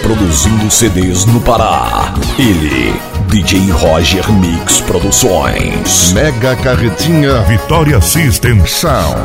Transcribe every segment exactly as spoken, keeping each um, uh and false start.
produzindo C Ds no Pará. Ele, D J Roger Mix Produções. Mega Carretinha Vitória System Sound.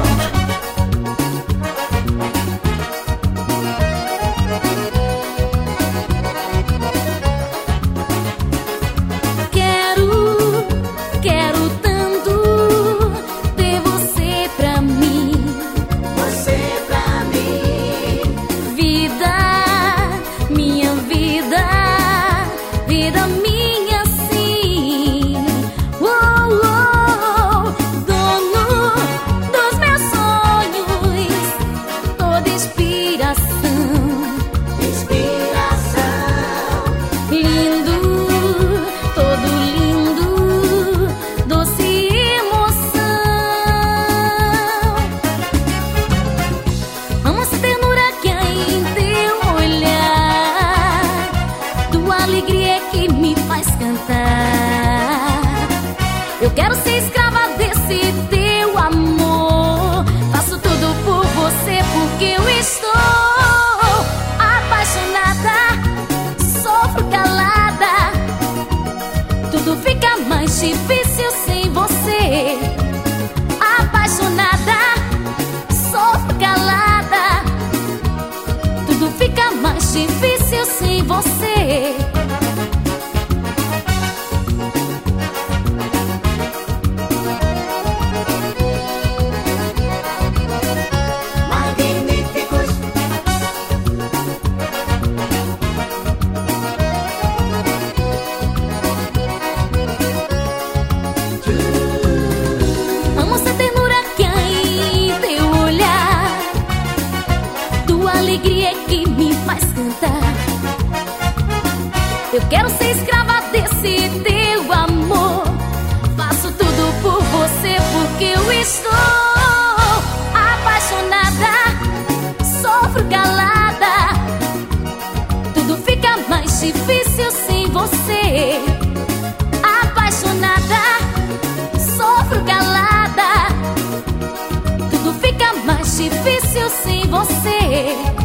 Eu quero ser escrava desse teu amor. Faço tudo por você porque eu estou apaixonada. Sofro calada. Tudo fica mais difícil sem você. Apaixonada. Sofro calada. Tudo fica mais difícil sem você. Que me faz cantar. Eu quero ser escrava desse teu amor. Faço tudo por você porque eu estou apaixonada. Sofro calada. Tudo fica mais difícil sem você. Apaixonada. Sofro calada. Tudo fica mais difícil sem você.